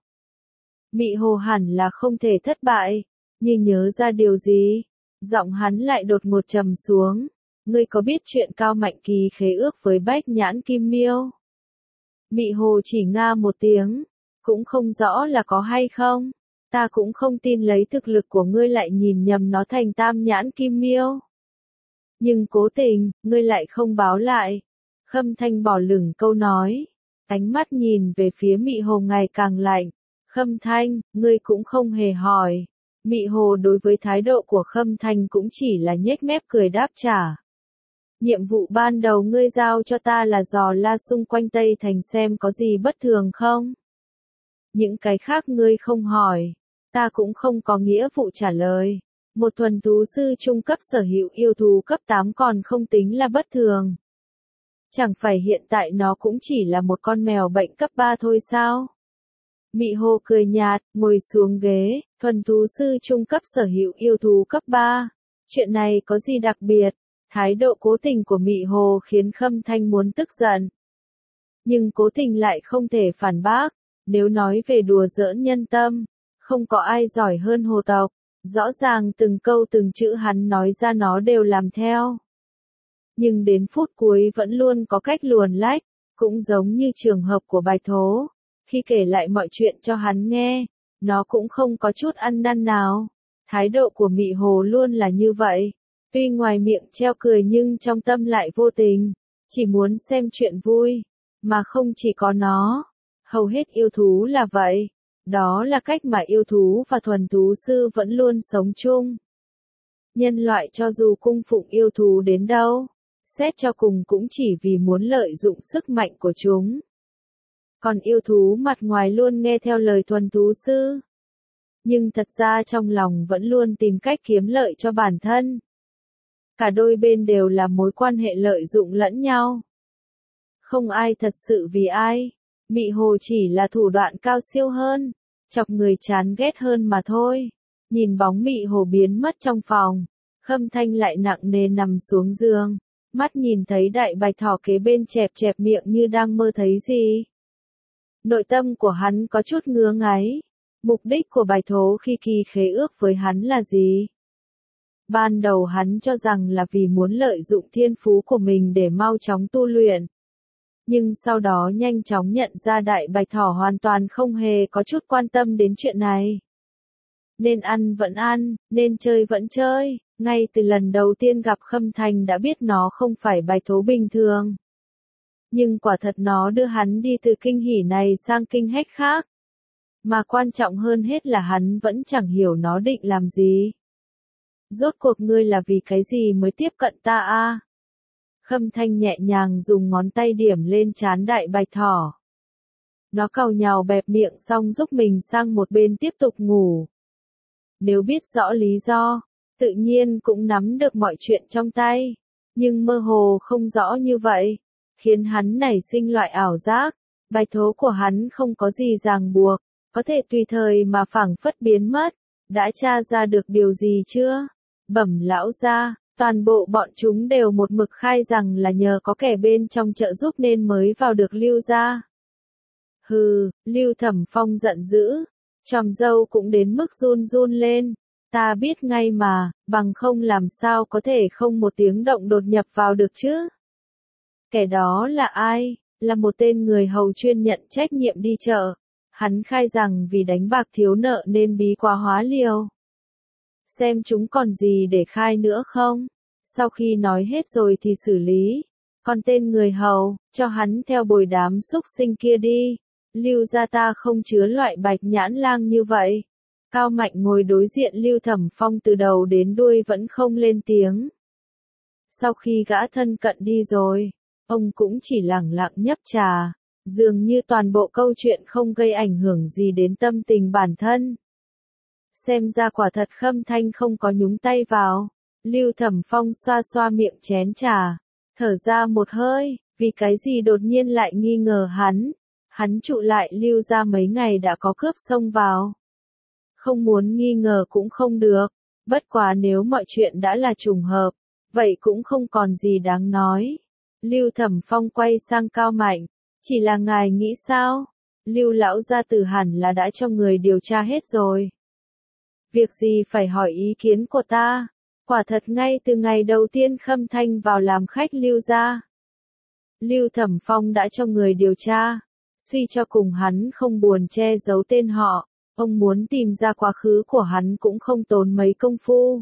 Mị Hồ hẳn là không thể thất bại. Như nhớ ra điều gì, giọng hắn lại đột ngột trầm xuống. Ngươi có biết chuyện Cao Mạnh ký khế ước với Bách Nhãn Kim Miêu? Mị Hồ chỉ nga một tiếng, cũng không rõ là có hay không. Ta cũng không tin lấy thực lực của ngươi lại nhìn nhầm nó thành Tam Nhãn Kim Miêu. Nhưng cố tình, ngươi lại không báo lại. Khâm Thanh bỏ lửng câu nói, ánh mắt nhìn về phía Mị Hồ ngày càng lạnh. Khâm Thanh, ngươi cũng không hề hỏi. Mị Hồ đối với thái độ của Khâm Thanh cũng chỉ là nhếch mép cười đáp trả. Nhiệm vụ ban đầu ngươi giao cho ta là dò la xung quanh Tây Thành xem có gì bất thường không? Những cái khác ngươi không hỏi, ta cũng không có nghĩa vụ trả lời. Một thuần thú sư trung cấp sở hữu yêu thú cấp 8 còn không tính là bất thường. Chẳng phải hiện tại nó cũng chỉ là một con mèo bệnh cấp 3 thôi sao? Mị Hồ cười nhạt, ngồi xuống ghế, thuần thú sư trung cấp sở hữu yêu thú cấp 3. Chuyện này có gì đặc biệt? Thái độ cố tình của Mị Hồ khiến Khâm Thanh muốn tức giận. Nhưng cố tình lại không thể phản bác, nếu nói về đùa giỡn nhân tâm, không có ai giỏi hơn Hồ tộc. Rõ ràng từng câu từng chữ hắn nói ra nó đều làm theo. Nhưng đến phút cuối vẫn luôn có cách luồn lách, cũng giống như trường hợp của Bạch Thố. Khi kể lại mọi chuyện cho hắn nghe, nó cũng không có chút ăn năn nào. Thái độ của Mị Hồ luôn là như vậy. Tuy ngoài miệng treo cười nhưng trong tâm lại vô tình, chỉ muốn xem chuyện vui, mà không chỉ có nó. Hầu hết yêu thú là vậy. Đó là cách mà yêu thú và thuần thú sư vẫn luôn sống chung. Nhân loại cho dù cung phụng yêu thú đến đâu, xét cho cùng cũng chỉ vì muốn lợi dụng sức mạnh của chúng. Còn yêu thú mặt ngoài luôn nghe theo lời thuần thú sư. Nhưng thật ra trong lòng vẫn luôn tìm cách kiếm lợi cho bản thân. Cả đôi bên đều là mối quan hệ lợi dụng lẫn nhau. Không ai thật sự vì ai. Mị Hồ chỉ là thủ đoạn cao siêu hơn, chọc người chán ghét hơn mà thôi. Nhìn bóng Mị Hồ biến mất trong phòng, Khâm Thanh lại nặng nề nằm xuống giường, mắt nhìn thấy đại bạch thỏ kế bên chẹp chẹp miệng như đang mơ thấy gì. Nội tâm của hắn có chút ngứa ngáy. Mục đích của Bạch Thố khi ký khế ước với hắn là gì? Ban đầu hắn cho rằng là vì muốn lợi dụng thiên phú của mình để mau chóng tu luyện. Nhưng sau đó nhanh chóng nhận ra đại bạch thỏ hoàn toàn không hề có chút quan tâm đến chuyện này. Nên ăn vẫn ăn, nên chơi vẫn chơi, ngay từ lần đầu tiên gặp Khâm Thanh đã biết nó không phải Bạch Thố bình thường. Nhưng quả thật nó đưa hắn đi từ kinh hỉ này sang kinh hách khác. Mà quan trọng hơn hết là hắn vẫn chẳng hiểu nó định làm gì. Rốt cuộc ngươi là vì cái gì mới tiếp cận ta a? Khâm Thanh nhẹ nhàng dùng ngón tay điểm lên trán đại bạch thỏ. Nó càu nhàu bẹp miệng xong giúp mình sang một bên tiếp tục ngủ. Nếu biết rõ lý do, tự nhiên cũng nắm được mọi chuyện trong tay. Nhưng mơ hồ không rõ như vậy, khiến hắn nảy sinh loại ảo giác. Bạch Thố của hắn không có gì ràng buộc, có thể tùy thời mà phảng phất biến mất. Đã tra ra được điều gì chưa? Bẩm lão gia, toàn bộ bọn chúng đều một mực khai rằng là nhờ có kẻ bên trong trợ giúp nên mới vào được Lưu gia. Hừ, Lưu Thẩm Phong giận dữ, chòm râu cũng đến mức run run lên. Ta biết ngay mà, bằng không làm sao có thể không một tiếng động đột nhập vào được chứ? Kẻ đó là ai? Là một tên người hầu chuyên nhận trách nhiệm đi chợ. Hắn khai rằng vì đánh bạc thiếu nợ nên bí quá hóa liều. Xem chúng còn gì để khai nữa không? Sau khi nói hết rồi thì xử lý. Còn tên người hầu, cho hắn theo bồi đám súc sinh kia đi. Lưu gia ta không chứa loại bạch nhãn lang như vậy. Cao Mạnh ngồi đối diện Lưu Thẩm Phong từ đầu đến đuôi vẫn không lên tiếng. Sau khi gã thân cận đi rồi, ông cũng chỉ lẳng lặng nhấp trà, dường như toàn bộ câu chuyện không gây ảnh hưởng gì đến tâm tình bản thân. Xem ra quả thật Khâm Thanh không có nhúng tay vào. Lưu Thẩm Phong xoa xoa miệng chén trà, thở ra một hơi, vì cái gì đột nhiên lại nghi ngờ hắn. Hắn trụ lại Lưu gia mấy ngày đã có cướp xông vào. Không muốn nghi ngờ cũng không được, bất quá nếu mọi chuyện đã là trùng hợp, vậy cũng không còn gì đáng nói. Lưu Thẩm Phong quay sang Cao Mạnh, chỉ là ngài nghĩ sao? Lưu lão gia tử hẳn là đã cho người điều tra hết rồi. Việc gì phải hỏi ý kiến của ta? Quả thật ngay từ ngày đầu tiên Khâm Thanh vào làm khách Lưu gia, Lưu Thẩm Phong đã cho người điều tra, suy cho cùng hắn không buồn che giấu tên họ, ông muốn tìm ra quá khứ của hắn cũng không tốn mấy công phu.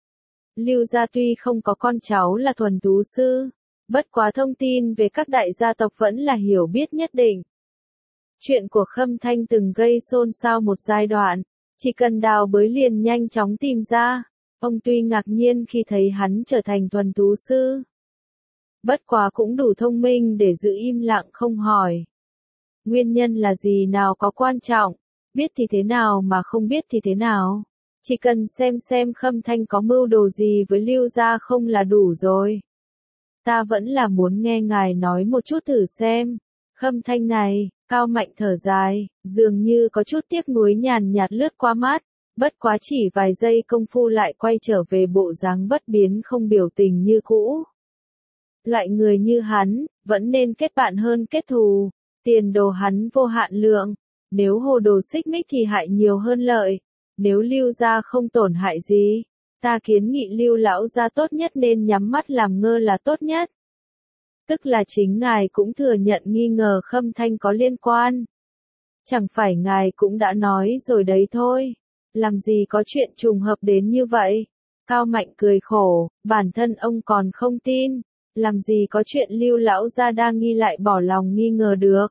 Lưu gia tuy không có con cháu là thuần tú sư, bất quá thông tin về các đại gia tộc vẫn là hiểu biết nhất định. Chuyện của Khâm Thanh từng gây xôn xao một giai đoạn, chỉ cần đào bới liền nhanh chóng tìm ra. Ông tuy ngạc nhiên khi thấy hắn trở thành thuần tú sư, bất quá cũng đủ thông minh để giữ im lặng không hỏi. Nguyên nhân là gì nào có quan trọng, biết thì thế nào mà không biết thì thế nào. Chỉ cần xem Khâm Thanh có mưu đồ gì với Lưu gia không là đủ rồi. Ta vẫn là muốn nghe ngài nói một chút thử xem. Khâm Thanh này, Cao Mạnh thở dài, dường như có chút tiếc nuối nhàn nhạt lướt qua mắt, bất quá chỉ vài giây công phu lại quay trở về bộ dáng bất biến không biểu tình như cũ. Loại người như hắn, vẫn nên kết bạn hơn kết thù, tiền đồ hắn vô hạn lượng, nếu hồ đồ xích mích thì hại nhiều hơn lợi, nếu Lưu gia không tổn hại gì, ta kiến nghị Lưu lão gia tốt nhất nên nhắm mắt làm ngơ là tốt nhất. Tức là chính ngài cũng thừa nhận nghi ngờ Khâm Thanh có liên quan. Chẳng phải ngài cũng đã nói rồi đấy thôi, làm gì có chuyện trùng hợp đến như vậy. Cao Mạnh cười khổ, bản thân ông còn không tin, làm gì có chuyện Lưu lão gia đang nghi lại bỏ lòng nghi ngờ được.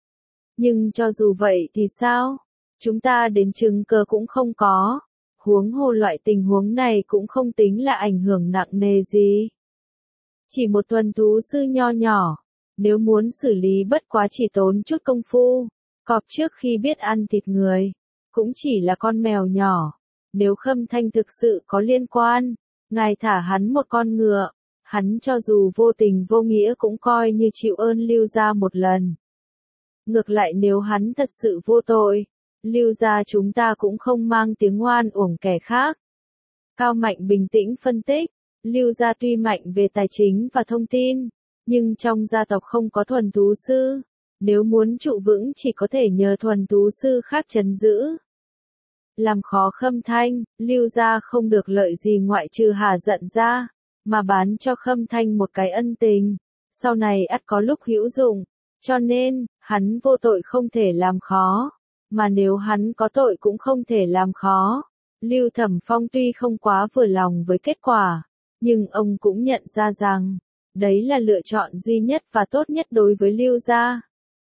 Nhưng cho dù vậy thì sao? Chúng ta đến chứng cớ cũng không có, huống hồ loại tình huống này cũng không tính là ảnh hưởng nặng nề gì. Chỉ một thuần thú sư nho nhỏ, nếu muốn xử lý bất quá chỉ tốn chút công phu, cọp trước khi biết ăn thịt người, cũng chỉ là con mèo nhỏ. Nếu Khâm Thanh thực sự có liên quan, ngài thả hắn một con ngựa, hắn cho dù vô tình vô nghĩa cũng coi như chịu ơn Lưu gia một lần. Ngược lại nếu hắn thật sự vô tội, Lưu gia chúng ta cũng không mang tiếng oan uổng kẻ khác. Cao Mạnh bình tĩnh phân tích, Lưu gia tuy mạnh về tài chính và thông tin, nhưng trong gia tộc không có thuần thú sư, nếu muốn trụ vững chỉ có thể nhờ thuần thú sư khác trấn giữ. Làm khó Khâm Thanh, Lưu gia không được lợi gì ngoại trừ hả giận ra, mà bán cho Khâm Thanh một cái ân tình, sau này ắt có lúc hữu dụng, cho nên, hắn vô tội không thể làm khó, mà nếu hắn có tội cũng không thể làm khó. Lưu Thẩm Phong tuy không quá vừa lòng với kết quả, nhưng ông cũng nhận ra rằng, đấy là lựa chọn duy nhất và tốt nhất đối với Lưu gia.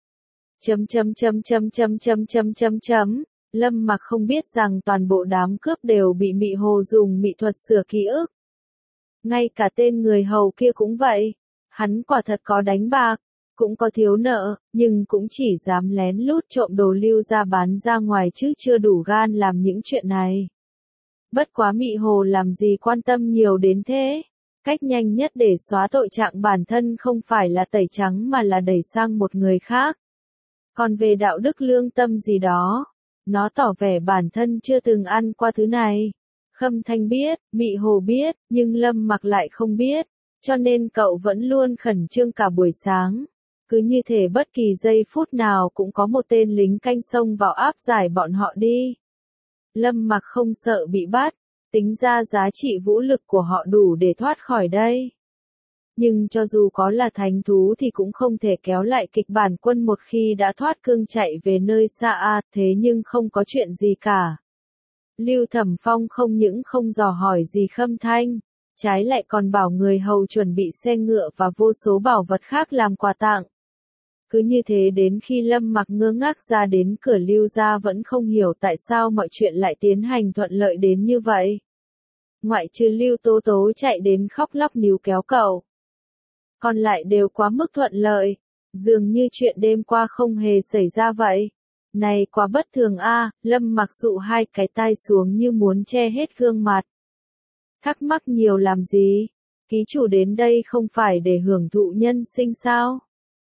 Lâm Mặc không biết rằng toàn bộ đám cướp đều bị Mị Hồ dùng mị thuật sửa ký ức. Ngay cả tên người hầu kia cũng vậy, hắn quả thật có đánh bạc, cũng có thiếu nợ, nhưng cũng chỉ dám lén lút trộm đồ Lưu gia bán ra ngoài chứ chưa đủ gan làm những chuyện này. Bất quá Mị Hồ làm gì quan tâm nhiều đến thế, cách nhanh nhất để xóa tội trạng bản thân không phải là tẩy trắng mà là đẩy sang một người khác. Còn về đạo đức lương tâm gì đó, nó tỏ vẻ bản thân chưa từng ăn qua thứ này. Khâm Thanh biết, Mị Hồ biết, nhưng Lâm Mặc lại không biết, cho nên cậu vẫn luôn khẩn trương cả buổi sáng. Cứ như thể bất kỳ giây phút nào cũng có một tên lính canh xông vào áp giải bọn họ đi. Lâm Mặc không sợ bị bắt, tính ra giá trị vũ lực của họ đủ để thoát khỏi đây. Nhưng cho dù có là thánh thú thì cũng không thể kéo lại kịch bản quân một khi đã thoát cương chạy về nơi xa thế nhưng không có chuyện gì cả. Lưu Thẩm Phong không những không dò hỏi gì Khâm Thanh, trái lại còn bảo người hầu chuẩn bị xe ngựa và vô số bảo vật khác làm quà tặng. Cứ như thế đến khi Lâm Mặc ngơ ngác ra đến cửa Lưu gia vẫn không hiểu tại sao mọi chuyện lại tiến hành thuận lợi đến như vậy. Ngoại trừ Lưu Tố Tố chạy đến khóc lóc níu kéo cậu, còn lại đều quá mức thuận lợi, dường như chuyện đêm qua không hề xảy ra vậy. Này quá bất thường a, Lâm Mặc dụ hai cái tai xuống như muốn che hết gương mặt. Thắc mắc nhiều làm gì? Ký chủ đến đây không phải để hưởng thụ nhân sinh sao?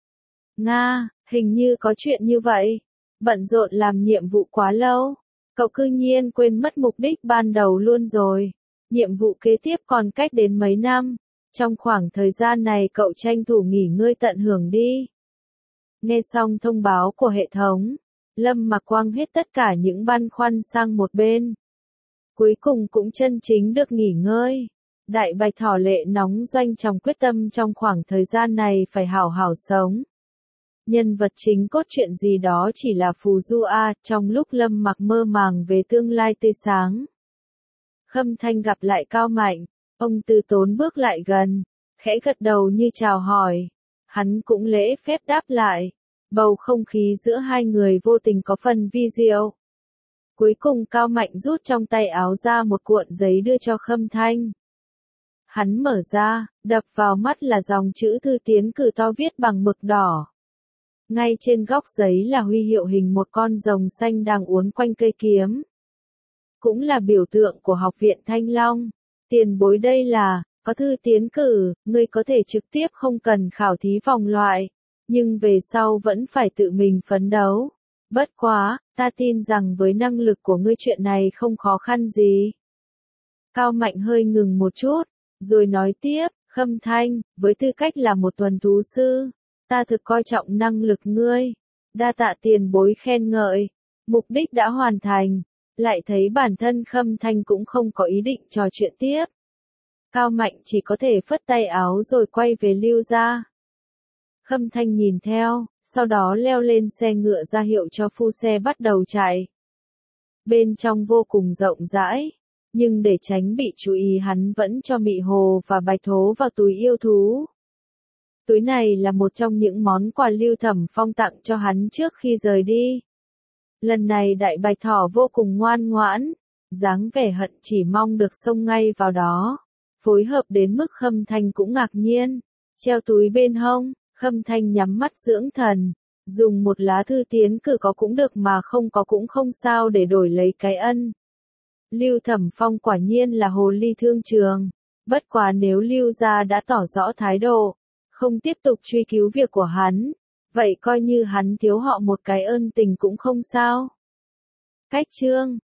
Nga, hình như có chuyện như vậy. Bận rộn làm nhiệm vụ quá lâu. Cậu cư nhiên quên mất mục đích ban đầu luôn rồi. Nhiệm vụ kế tiếp còn cách đến mấy năm. Trong khoảng thời gian này cậu tranh thủ nghỉ ngơi tận hưởng đi. Nghe xong thông báo của hệ thống, Lâm Mặc quăng hết tất cả những băn khoăn sang một bên. Cuối cùng cũng chân chính được nghỉ ngơi. Đại bạch thỏ lệ nóng doanh trong quyết tâm trong khoảng thời gian này phải hảo hảo sống. Nhân vật chính cốt truyện gì đó chỉ là phù du trong lúc Lâm Mặc mơ màng về tương lai tươi sáng. Khâm Thanh gặp lại Cao Mạnh, ông từ tốn bước lại gần, khẽ gật đầu như chào hỏi. Hắn cũng lễ phép đáp lại. Bầu không khí giữa hai người vô tình có phần vi diệu. Cuối cùng Cao Mạnh rút trong tay áo ra một cuộn giấy đưa cho Khâm Thanh. Hắn mở ra, đập vào mắt là dòng chữ thư tiến cử to viết bằng mực đỏ. Ngay trên góc giấy là huy hiệu hình một con rồng xanh đang uốn quanh cây kiếm. Cũng là biểu tượng của Học viện Thanh Long. Tiền bối đây là, có thư tiến cử, ngươi có thể trực tiếp không cần khảo thí vòng loại, nhưng về sau vẫn phải tự mình phấn đấu. Bất quá, ta tin rằng với năng lực của ngươi chuyện này không khó khăn gì. Cao Mạnh hơi ngừng một chút, rồi nói tiếp, Khâm Thanh, với tư cách là một tuần thú sư, ta thực coi trọng năng lực ngươi. Đa tạ tiền bối khen ngợi, mục đích đã hoàn thành. Lại thấy bản thân Khâm Thanh cũng không có ý định trò chuyện tiếp. Cao Mạnh chỉ có thể phất tay áo rồi quay về Lưu gia. Khâm Thanh nhìn theo, sau đó leo lên xe ngựa ra hiệu cho phu xe bắt đầu chạy. Bên trong vô cùng rộng rãi, nhưng để tránh bị chú ý hắn vẫn cho Mị Hồ và Bạch Thố vào túi yêu thú. Túi này là một trong những món quà Lưu Thẩm Phong tặng cho hắn trước khi rời đi. Lần này đại bạch thỏ vô cùng ngoan ngoãn, dáng vẻ hận chỉ mong được xông ngay vào đó. Phối hợp đến mức Khâm Thanh cũng ngạc nhiên. Treo túi bên hông, Khâm Thanh nhắm mắt dưỡng thần. Dùng một lá thư tiến cử có cũng được mà không có cũng không sao để đổi lấy cái ân. Lưu Thẩm Phong quả nhiên là hồ ly thương trường. Bất quá nếu Lưu gia đã tỏ rõ thái độ, không tiếp tục truy cứu việc của hắn, vậy coi như hắn thiếu họ một cái ơn tình cũng không sao. Cách chương